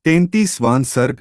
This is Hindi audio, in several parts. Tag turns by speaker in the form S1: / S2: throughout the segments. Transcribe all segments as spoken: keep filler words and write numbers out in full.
S1: तैंतीसवां सर्ग।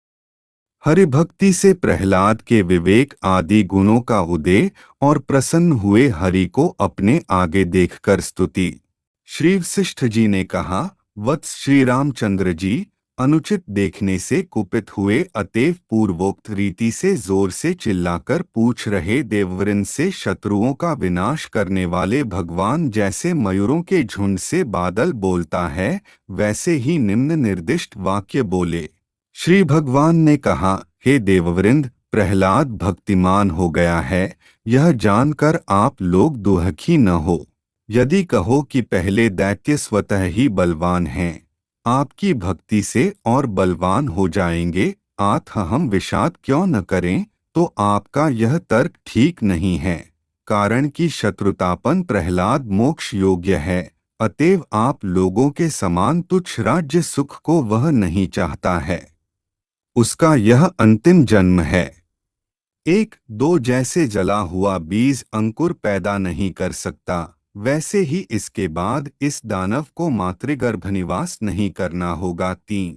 S1: हरिभक्ति से प्रहलाद के विवेक आदि गुणों का उदय और प्रसन्न हुए हरि को अपने आगे देखकर स्तुति। श्री वशिष्ठ जी ने कहा, वत्स श्री रामचंद्र जी, अनुचित देखने से कुपित हुए अतएव पूर्वोक्त रीति से जोर से चिल्लाकर पूछ रहे देववृंद से शत्रुओं का विनाश करने वाले भगवान जैसे मयूरों के झुंड से बादल बोलता है, वैसे ही निम्न निर्दिष्ट वाक्य बोले। श्री भगवान ने कहा, हे देववृंद, प्रहलाद भक्तिमान हो गया है, यह जानकर आप लोग दुखी न हो। यदि कहो कि पहले दैत्य स्वतः ही बलवान हैं, आपकी भक्ति से और बलवान हो जाएंगे, आत हम विषाद क्यों न करें, तो आपका यह तर्क ठीक नहीं है। कारण कि शत्रुतापन प्रहलाद मोक्ष योग्य है, अतएव आप लोगों के समान तुच्छ राज्य सुख को वह नहीं चाहता है। उसका यह अंतिम जन्म है। एक दो जैसे जला हुआ बीज अंकुर पैदा नहीं कर सकता, वैसे ही इसके बाद इस दानव को मातृगर्भ निवास नहीं करना होगा। तीन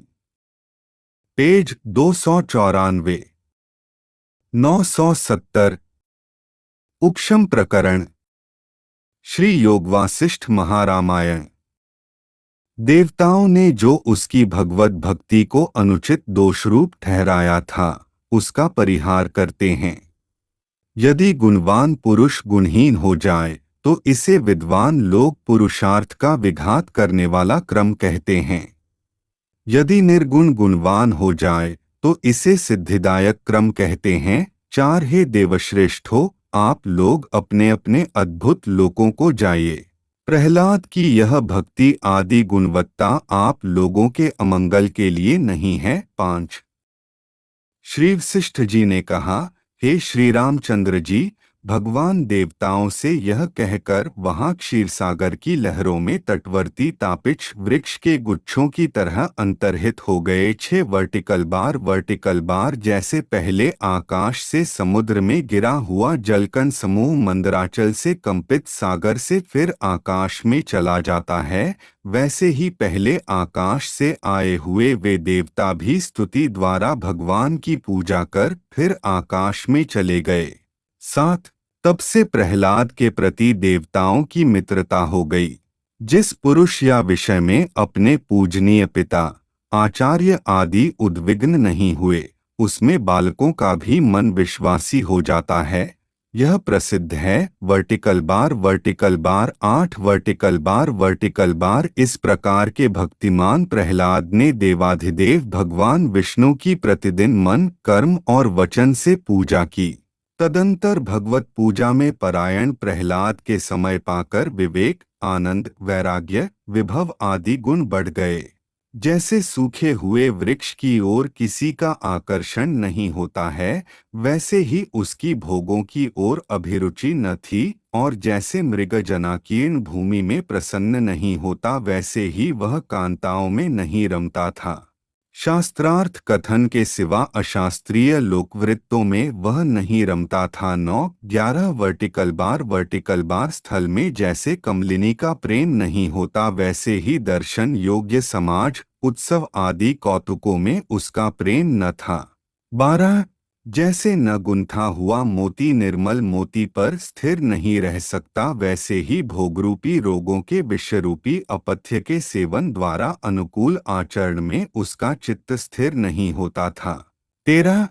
S1: पेज दो सौ चौरानवे नौ सौ सत्तर। उपशम प्रकरण। श्री योगवासिष्ठ महारामायण। देवताओं ने जो उसकी भगवत भक्ति को अनुचित दोषरूप ठहराया था, उसका परिहार करते हैं। यदि गुणवान पुरुष गुणहीन हो जाए तो इसे विद्वान लोग पुरुषार्थ का विघात करने वाला क्रम कहते हैं। यदि निर्गुण गुणवान हो जाए तो इसे सिद्धिदायक क्रम कहते हैं। चार हे देवश्रेष्ठों, आप लोग अपने अपने अद्भुत लोकों को जाइए। प्रहलाद की यह भक्ति आदि गुणवत्ता आप लोगों के अमंगल के लिए नहीं है। पांच श्री वशिष्ठ जी ने कहा, हे श्री रामचंद्र जी, भगवान देवताओं से यह कहकर वहां क्षीरसागर की लहरों में तटवर्ती तापिच वृक्ष के गुच्छों की तरह अंतर्हित हो गए। छह वर्टिकल बार वर्टिकल बार जैसे पहले आकाश से समुद्र में गिरा हुआ जलकण समूह मंदराचल से कंपित सागर से फिर आकाश में चला जाता है, वैसे ही पहले आकाश से आए हुए वे देवता भी स्तुति द्वारा भगवान की पूजा कर फिर आकाश में चले गए। सात तब से प्रहलाद के प्रति देवताओं की मित्रता हो गई। जिस पुरुष या विषय में अपने पूजनीय पिता आचार्य आदि उद्विग्न नहीं हुए, उसमें बालकों का भी मन विश्वासी हो जाता है। यह प्रसिद्ध है। वर्टिकल बार वर्टिकल बार आठ वर्टिकल बार वर्टिकल बार इस प्रकार के भक्तिमान प्रहलाद ने देवाधिदेव भगवान विष्णु की प्रतिदिन मन कर्म और वचन से पूजा की। तदंतर भगवत पूजा में परायण प्रहलाद के समय पाकर विवेक आनंद वैराग्य विभव आदि गुण बढ़ गए। जैसे सूखे हुए वृक्ष की ओर किसी का आकर्षण नहीं होता है, वैसे ही उसकी भोगों की ओर अभिरुचि न थी, और जैसे मृग जनाकीर्ण भूमि में प्रसन्न नहीं होता, वैसे ही वह कांताओं में नहीं रमता था। शास्त्रार्थ कथन के सिवा अशास्त्रीय लोकवृत्तों में वह नहीं रमता था। नौ ग्यारह वर्टिकल बार वर्टिकल बार स्थल में जैसे कमलिनी का प्रेम नहीं होता, वैसे ही दर्शन योग्य समाज उत्सव आदि कौतुकों में उसका प्रेम न था। बारह जैसे न गुंथा हुआ मोती निर्मल मोती पर स्थिर नहीं रह सकता, वैसे ही भोगरूपी रोगों के विषरूपी अपथ्य के सेवन द्वारा अनुकूल आचरण में उसका चित्त स्थिर नहीं होता था। तेरह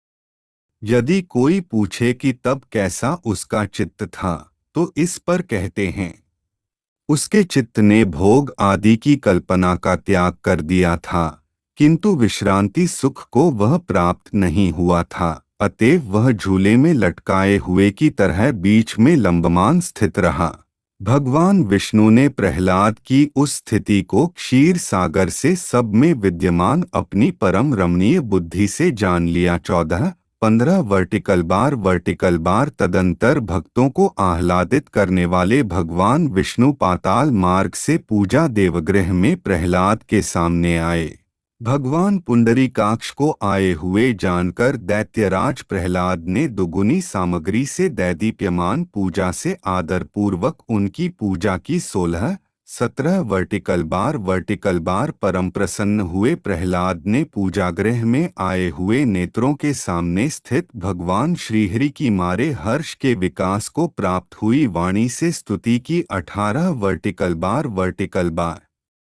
S1: यदि कोई पूछे कि तब कैसा उसका चित्त था, तो इस पर कहते हैं, उसके चित्त ने भोग आदि की कल्पना का त्याग कर दिया था, किंतु विश्रांति सुख को वह प्राप्त नहीं हुआ था, अतएव वह झूले में लटकाए हुए की तरह बीच में लंबमान स्थित रहा। भगवान विष्णु ने प्रहलाद की उस स्थिति को क्षीर सागर से सब में विद्यमान अपनी परम रमणीय बुद्धि से जान लिया। चौदह पंद्रह वर्टिकल बार वर्टिकल बार तदंतर भक्तों को आह्लादित करने वाले भगवान विष्णु पाताल मार्ग से पूजा देवगृह में प्रहलाद के सामने आए। भगवान पुंडरीकाक्ष को आए हुए जानकर दैत्यराज प्रहलाद ने दुगुनी सामग्री से दैदीप्यमान पूजा से आदर पूर्वक उनकी पूजा की। सोलह सत्रह वर्टिकल बार वर्टिकल बार परम प्रसन्न हुए प्रहलाद ने पूजागृह में आए हुए नेत्रों के सामने स्थित भगवान श्रीहरि की मारे हर्ष के विकास को प्राप्त हुई वाणी से स्तुति की। अठारह वर्टिकल बार वर्टिकल बार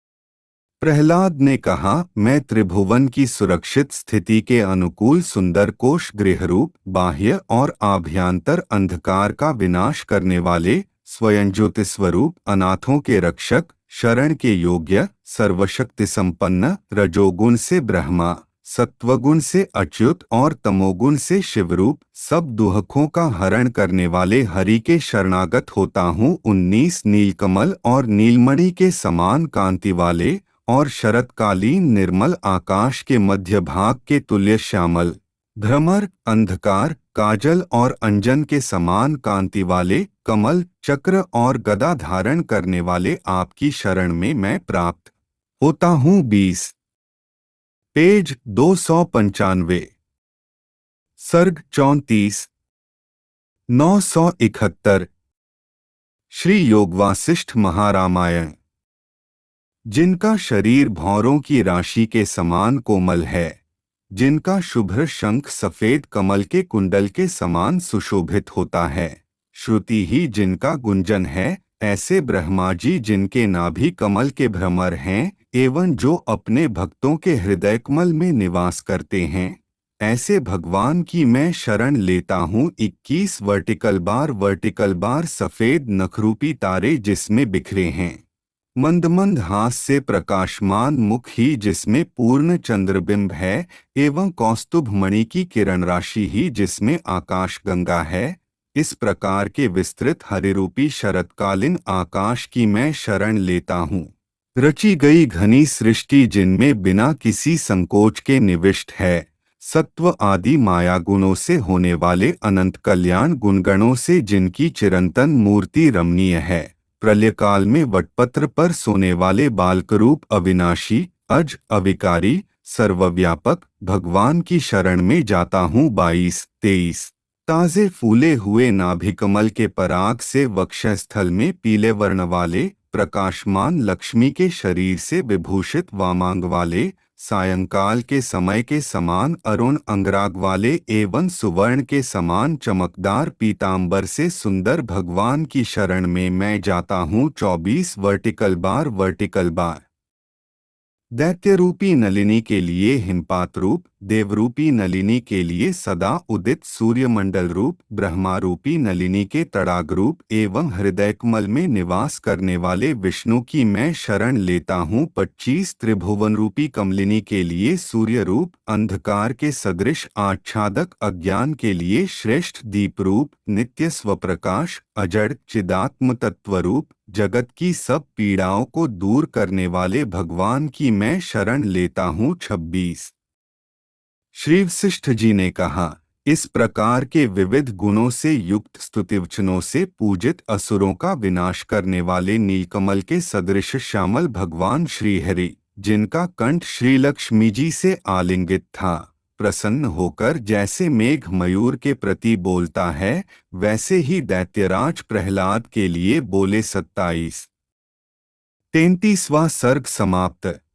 S1: प्रहलाद ने कहा, मैं त्रिभुवन की सुरक्षित स्थिति के अनुकूल सुंदर कोश गृहरूप बाह्य और आभ्यंतर अंधकार का विनाश करने वाले स्वयं ज्योति स्वरूप अनाथों के रक्षक शरण के योग्य सर्वशक्ति संपन्न रजोगुण से ब्रह्मा सत्वगुण से अच्युत और तमोगुण से शिवरूप सब दुहकों का हरण करने वाले हरि के शरणागत होता हूँ। उन्नीस नीलकमल और नीलमणि के समान कांति वाले और शरतकालीन निर्मल आकाश के मध्य भाग के तुल्य श्यामल भ्रमर अंधकार काजल और अंजन के समान कांति वाले कमल चक्र और गदा धारण करने वाले आपकी शरण में मैं प्राप्त होता हूँ। बीस पेज दो सौ पंचानवे सर्ग चौंतीस नौ सौ इकहत्तर श्री योग वासिष्ठ महारामायण। जिनका शरीर भौरों की राशि के समान कोमल है, जिनका शुभ्र शंख सफेद कमल के कुंडल के समान सुशोभित होता है, श्रुति ही जिनका गुंजन है, ऐसे ब्रह्मा जी जिनके नाभि कमल के भ्रमर हैं एवं जो अपने भक्तों के हृदय कमल में निवास करते हैं, ऐसे भगवान की मैं शरण लेता हूँ। इक्कीस वर्टिकल बार वर्टिकल बार सफेद नखरूपी तारे जिसमें बिखरे हैं, मंद मंद हास से प्रकाशमान मुख ही जिसमें पूर्ण चंद्रबिंब है, एवं कौस्तुभ मणि की किरण राशि ही जिसमें आकाश गंगा है, इस प्रकार के विस्तृत हरिरूपी शरतकालीन आकाश की मैं शरण लेता हूँ। रची गई घनी सृष्टि जिनमें बिना किसी संकोच के निविष्ट है, सत्व आदि माया गुणों से होने वाले अनंत कल्याण गुणगणों से जिनकी चिरंतन मूर्ति रमणीय है, प्रलय काल में वटपत्र पर सोने वाले बालकरूप अविनाशी अज अविकारी सर्वव्यापक भगवान की शरण में जाता हूँ। बाईस तेईस ताजे फूले हुए नाभिकमल के पराग से वक्षस्थल में पीले वर्ण वाले प्रकाशमान लक्ष्मी के शरीर से विभूषित वामांग वाले सायंकाल के समय के समान अरुण अंगराग वाले एवं सुवर्ण के समान चमकदार पीतांबर से सुंदर भगवान की शरण में मैं जाता हूँ। चौबीस वर्टिकल बार वर्टिकल बार दैत्य रूपी नलिनी के लिए हिमपात रूप, देवरूपी नलिनी के लिए सदा उदित सूर्यमंडल रूप, ब्रह्मा रूपी नलिनी के तड़ाग रूप एवं हृदय कमल में निवास करने वाले विष्णु की मैं शरण लेता हूँ। पच्चीस त्रिभुवन रूपी कमलिनी के लिए सूर्य रूप, अंधकार के सदृश आच्छादक अज्ञान के लिए श्रेष्ठ दीप रूप, नित्य स्वप्रकाश अजड़ चिदात्म तत्व रूप, जगत की सब पीड़ाओं को दूर करने वाले भगवान की मैं शरण लेता हूँ। छब्बीस श्री वशिष्ठ जी ने कहा, इस प्रकार के विविध गुणों से युक्त स्तुतिवचनों से पूजित असुरों का विनाश करने वाले नीलकमल के सदृश श्यामल भगवान श्रीहरि, जिनका कंठ श्री लक्ष्मी जी से आलिंगित था, प्रसन्न होकर जैसे मेघ मयूर के प्रति बोलता है, वैसे ही दैत्यराज प्रहलाद के लिए बोले। सत्ताईस तैंतीसवां सर्ग समाप्त।